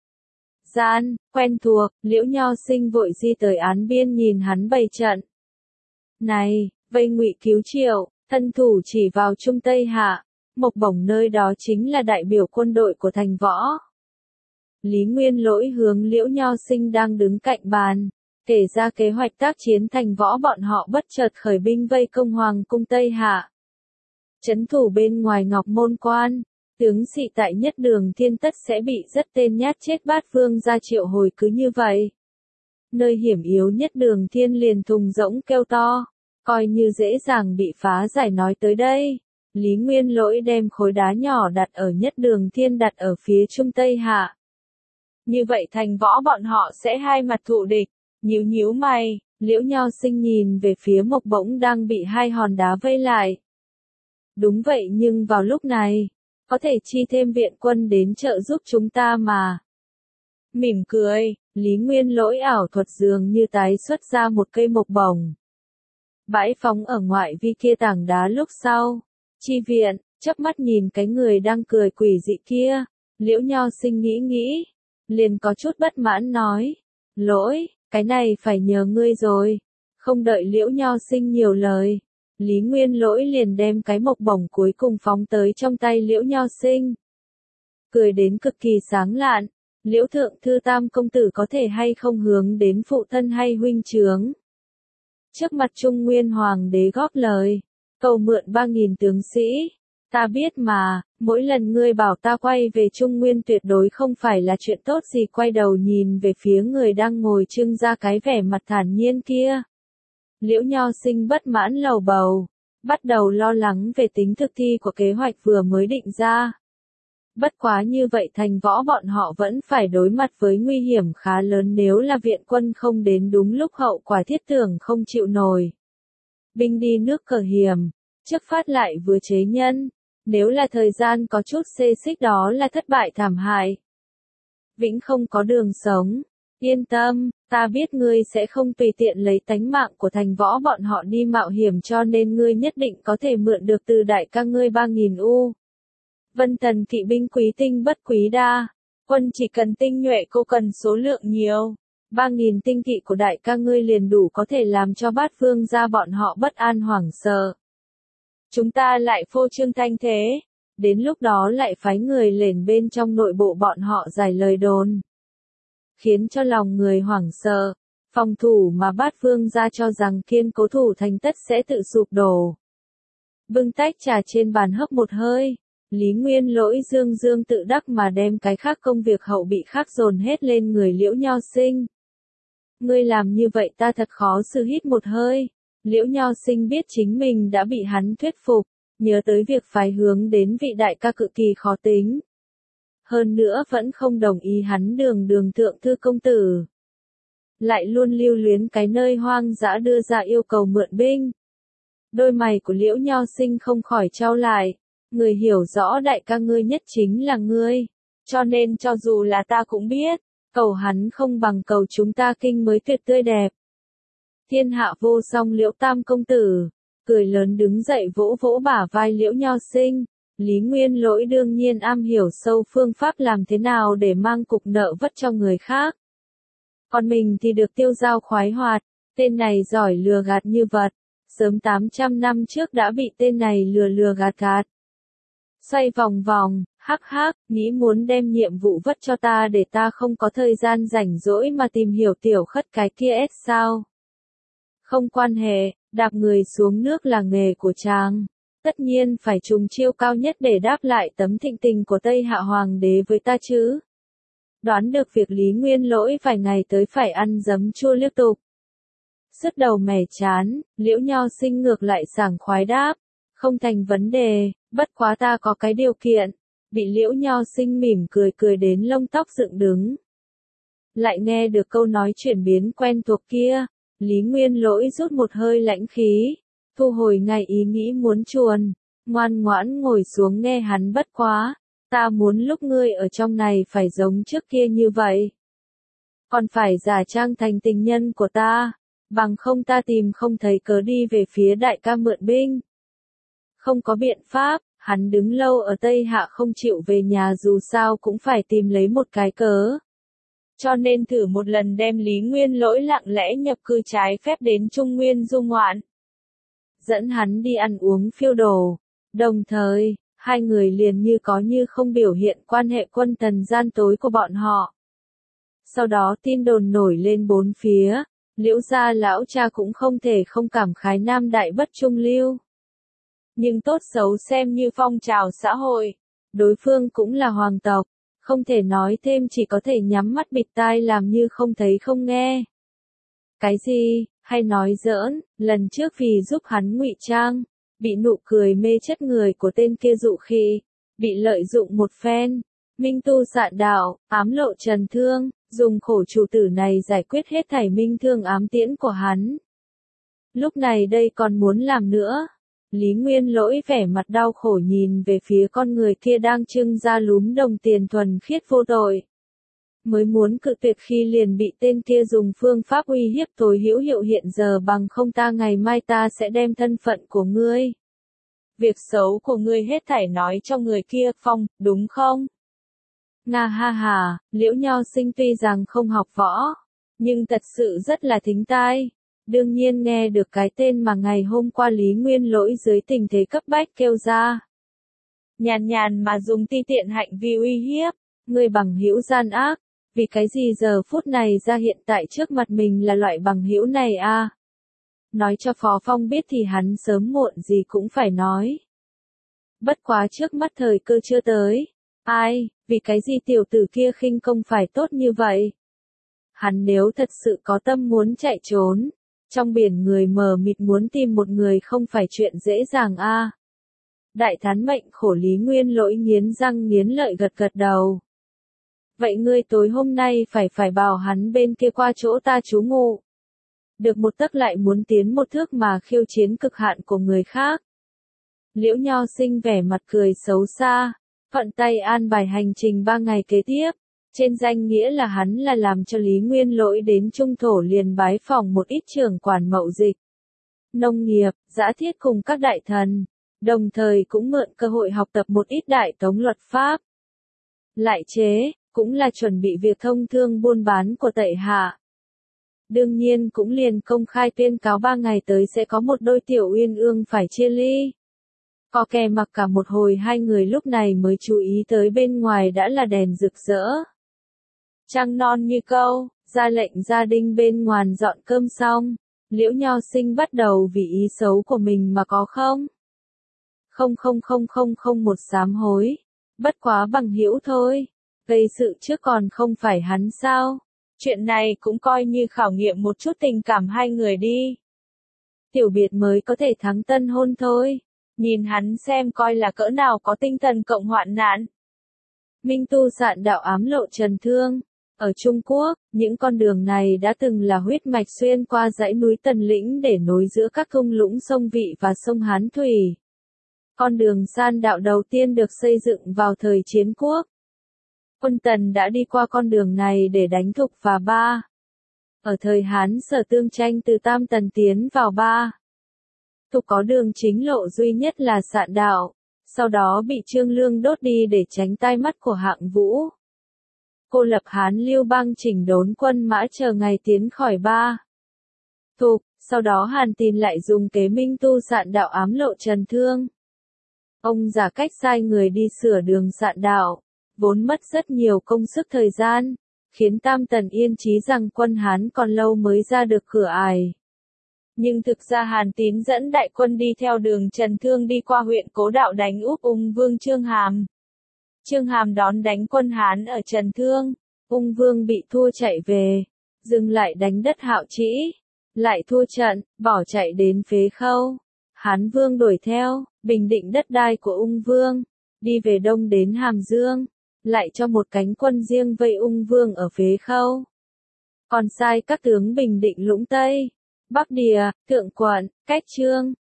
gian, quen thuộc, Liễu Nho Sinh vội di tới án biên nhìn hắn bày trận. Này, vây Ngụy cứu Triệu, thân thủ chỉ vào Trung Tây Hạ, mộc bổng nơi đó chính là đại biểu quân đội của Thành Võ. Lý Nguyên Lỗi hướng Liễu Nho Sinh đang đứng cạnh bàn, kể ra kế hoạch tác chiến Thành Võ bọn họ bất chợt khởi binh vây công Hoàng cung Tây Hạ. Trấn thủ bên ngoài Ngọc Môn Quan, tướng sĩ tại Nhất Đường Thiên tất sẽ bị rất tên nhát chết Bát Vương ra triệu hồi cứ như vậy. Nơi hiểm yếu Nhất Đường Thiên liền thùng rỗng kêu to, coi như dễ dàng bị phá giải. Nói tới đây, Lý Nguyên Lỗi đem khối đá nhỏ đặt ở Nhất Đường Thiên đặt ở phía trung tây hạ. Như vậy Thành Võ bọn họ sẽ hai mặt thụ địch. Nhíu nhíu mày, Liễu Nho Sinh nhìn về phía Mộc Bỗng đang bị hai hòn đá vây lại. Đúng vậy, nhưng vào lúc này, có thể chi thêm viện quân đến trợ giúp chúng ta mà. Mỉm cười, Lý Nguyên Lỗi ảo thuật dường như tái xuất ra một cây mộc bổng. Bãi phóng ở ngoại vi kia tảng đá lúc sau. Chi viện, chớp mắt nhìn cái người đang cười quỷ dị kia, Liễu Nho Sinh nghĩ, liền có chút bất mãn nói. Lỗi, cái này phải nhờ ngươi rồi. Không đợi Liễu Nho Sinh nhiều lời, Lý Nguyên Lỗi liền đem cái mộc bổng cuối cùng phóng tới trong tay Liễu Nho Sinh. Cười đến cực kỳ sáng lạn, Liễu Thượng Thư Tam công tử có thể hay không hướng đến phụ thân hay huynh trướng. Trước mặt Trung Nguyên Hoàng đế góp lời, cầu mượn 3.000 tướng sĩ. Ta biết mà, mỗi lần ngươi bảo ta quay về Trung Nguyên tuyệt đối không phải là chuyện tốt gì. Quay đầu nhìn về phía người đang ngồi trưng ra cái vẻ mặt thản nhiên kia. Liễu Nho Sinh bất mãn lầu bầu, bắt đầu lo lắng về tính thực thi của kế hoạch vừa mới định ra. Bất quá như vậy Thành Võ bọn họ vẫn phải đối mặt với nguy hiểm khá lớn nếu là viện quân không đến đúng lúc, hậu quả thiết tưởng không chịu nổi. Binh đi nước cờ hiểm, trước phát lại vừa chế nhân, nếu là thời gian có chút xê xích đó là thất bại thảm hại. Vĩnh không có đường sống, yên tâm, ta biết ngươi sẽ không tùy tiện lấy tánh mạng của Thành Võ bọn họ đi mạo hiểm, cho nên ngươi nhất định có thể mượn được từ đại ca ngươi 3.000 U. Vân Tần kỵ binh quý tinh bất quý đa, quân chỉ cần tinh nhuệ, cô cần số lượng nhiều. 3.000 tinh kỵ của đại ca ngươi liền đủ có thể làm cho Bát Vương gia bọn họ bất an hoảng sợ. Chúng ta lại phô trương thanh thế, đến lúc đó lại phái người lẻn bên trong nội bộ bọn họ giải lời đồn, khiến cho lòng người hoảng sợ, phòng thủ mà Bát Vương gia cho rằng kiên cố thủ thành tất sẽ tự sụp đổ. Bưng tách trà trên bàn hấp một hơi, Lý Nguyên Lỗi dương tự đắc mà đem cái khác công việc hậu bị khác dồn hết lên người Liễu Nho Sinh. Ngươi làm như vậy ta thật khó xử, hít một hơi. Liễu Nho Sinh biết chính mình đã bị hắn thuyết phục, nhớ tới việc phải hướng đến vị đại ca cực kỳ khó tính. Hơn nữa vẫn không đồng ý hắn đường thượng thư công tử. Lại luôn lưu luyến cái nơi hoang dã đưa ra yêu cầu mượn binh. Đôi mày của Liễu Nho Sinh không khỏi chau lại. Người hiểu rõ đại ca ngươi nhất chính là ngươi, cho nên cho dù là ta cũng biết, cầu hắn không bằng cầu chúng ta kinh mới tuyệt tươi đẹp. Thiên hạ vô song Liễu Tam công tử, cười lớn đứng dậy vỗ vỗ bả vai Liễu Nho Sinh. Lý Nguyên Lỗi đương nhiên am hiểu sâu phương pháp làm thế nào để mang cục nợ vất cho người khác. Còn mình thì được tiêu dao khoái hoạt, tên này giỏi lừa gạt như vật, sớm 800 năm trước đã bị tên này lừa gạt. Xoay vòng vòng, hắc, nghĩ muốn đem nhiệm vụ vất cho ta để ta không có thời gian rảnh rỗi mà tìm hiểu tiểu khất cái kia sao? Không quan hệ, đạp người xuống nước là nghề của chàng. Tất nhiên phải trùng chiêu cao nhất để đáp lại tấm thịnh tình của Tây Hạ Hoàng đế với ta chứ. Đoán được việc Lý Nguyên Lỗi vài ngày tới phải ăn giấm chua liên tục. Sứt đầu mẻ chán, Liễu Nho Sinh ngược lại sảng khoái đáp. Không thành vấn đề, bất quá ta có cái điều kiện. Bị Liễu Nho Sinh mỉm cười đến lông tóc dựng đứng. Lại nghe được câu nói chuyển biến quen thuộc kia, Lý Nguyên Lỗi rút một hơi lãnh khí, thu hồi ngay ý nghĩ muốn chuồn, ngoan ngoãn ngồi xuống nghe hắn. Bất quá, ta muốn lúc ngươi ở trong này phải giống trước kia như vậy. Còn phải giả trang thành tình nhân của ta, bằng không ta tìm không thấy cớ đi về phía đại ca mượn binh. Không có biện pháp, hắn đứng lâu ở Tây Hạ không chịu về nhà dù sao cũng phải tìm lấy một cái cớ. Cho nên thử một lần đem Lý Nguyên Lỗi lặng lẽ nhập cư trái phép đến Trung Nguyên du ngoạn. Dẫn hắn đi ăn uống phiêu đồ. Đồng thời, hai người liền như có như không biểu hiện quan hệ quân tần gian tối của bọn họ. Sau đó tin đồn nổi lên bốn phía, Liễu gia lão cha cũng không thể không cảm khái nam đại bất trung lưu. Nhưng tốt xấu xem như phong trào xã hội. Đối phương cũng là hoàng tộc, không thể nói thêm, chỉ có thể nhắm mắt bịt tai làm như không thấy không nghe. Cái gì, hay nói giỡn, lần trước vì giúp hắn ngụy trang, bị nụ cười mê chất người của tên kia dụ khỉ, bị lợi dụng một phen. Minh tu sạn đạo, ám lộ trần thương, dùng khổ chủ tử này giải quyết hết thảy minh thương ám tiễn của hắn. Lúc này đây còn muốn làm nữa. Lý Nguyên Lỗi vẻ mặt đau khổ nhìn về phía con người kia đang trưng ra lúm đồng tiền thuần khiết vô tội. Mới muốn cự tuyệt khi liền bị tên kia dùng phương pháp uy hiếp tối hữu hiệu, hiện giờ bằng không ta ngày mai ta sẽ đem thân phận của ngươi. Việc xấu của ngươi hết thảy nói cho người kia, Phong, đúng không? Nga ha hà, Liễu Nho Sinh tuy rằng không học võ, nhưng thật sự rất là thính tai. Đương nhiên nghe được cái tên mà ngày hôm qua Lý Nguyên Lỗi dưới tình thế cấp bách kêu ra. Nhàn nhàn mà dùng ti tiện hạnh vi uy hiếp, người bằng hữu gian ác, vì cái gì giờ phút này ra hiện tại trước mặt mình là loại bằng hữu này a? Nói cho Phó Phong biết thì hắn sớm muộn gì cũng phải nói. Bất quá trước mắt thời cơ chưa tới. Ai, vì cái gì tiểu tử kia khinh công phải tốt như vậy? Hắn nếu thật sự có tâm muốn chạy trốn, trong biển người mờ mịt muốn tìm một người không phải chuyện dễ dàng a. Đại thán mệnh khổ Lý Nguyên Lỗi nghiến răng nghiến lợi gật gật đầu. Vậy ngươi tối hôm nay phải bảo hắn bên kia qua chỗ ta trú ngụ. Được một tấc lại muốn tiến một thước mà khiêu chiến cực hạn của người khác. Liễu Nho Sinh vẻ mặt cười xấu xa, thuận tay an bài hành trình 3 ngày kế tiếp. Trên danh nghĩa là hắn là làm cho Lý Nguyên Lỗi đến Trung Thổ liền bái phỏng một ít trưởng quản mậu dịch, nông nghiệp, dã thiết cùng các đại thần, đồng thời cũng mượn cơ hội học tập một ít đại tống luật pháp. Lại chế, cũng là chuẩn bị việc thông thương buôn bán của Tẩy Hạ. Đương nhiên cũng liền công khai tuyên cáo 3 ngày tới sẽ có một đôi tiểu uyên ương phải chia ly. Có kè mặc cả một hồi, hai người lúc này mới chú ý tới bên ngoài đã là đèn rực rỡ. Trăng non như câu, ra lệnh gia đình bên ngoài dọn cơm xong, Liễu Nho Sinh bắt đầu vì ý xấu của mình mà có không một sám hối, bất quá bằng hữu thôi, gây sự trước còn không phải hắn sao, chuyện này cũng coi như khảo nghiệm một chút tình cảm hai người đi. Tiểu biệt mới có thể thắng tân hôn thôi, nhìn hắn xem coi là cỡ nào có tinh thần cộng hoạn nạn. Minh tu sạn đạo ám lộ trần thương. Ở Trung Quốc, những con đường này đã từng là huyết mạch xuyên qua dãy núi Tần Lĩnh để nối giữa các thung lũng sông Vị và sông Hán Thủy. Con đường san đạo đầu tiên được xây dựng vào thời Chiến Quốc. Quân Tần đã đi qua con đường này để đánh Thục và Ba. Ở thời Hán Sở tương tranh từ Tam Tần tiến vào Ba. Thục có đường chính lộ duy nhất là sạn đạo, sau đó bị Trương Lương đốt đi để tránh tai mắt của Hạng Vũ. Cô lập Hán Liêu Bang chỉnh đốn quân mã chờ ngày tiến khỏi Ba. Thục, sau đó Hàn Tín lại dùng kế Minh tu sạn đạo ám lộ trần thương. Ông giả cách sai người đi sửa đường sạn đạo, vốn mất rất nhiều công sức thời gian, khiến Tam Tần yên chí rằng quân Hán còn lâu mới ra được cửa ải. Nhưng thực ra Hàn Tín dẫn đại quân đi theo đường Trần Thương đi qua huyện Cố Đạo đánh úp Ung Vương Chương Hàm. Chương Hàm đón đánh quân Hán ở Trần Thương, Ung Vương bị thua chạy về, dừng lại đánh đất Hạo Trĩ, lại thua trận, bỏ chạy đến Phế Khâu. Hán Vương đuổi theo, bình định đất đai của Ung Vương, đi về đông đến Hàm Dương, lại cho một cánh quân riêng vây Ung Vương ở Phế Khâu. Còn sai các tướng bình định Lũng Tây, Bắc Địa, Thượng Quận, Cách Chương,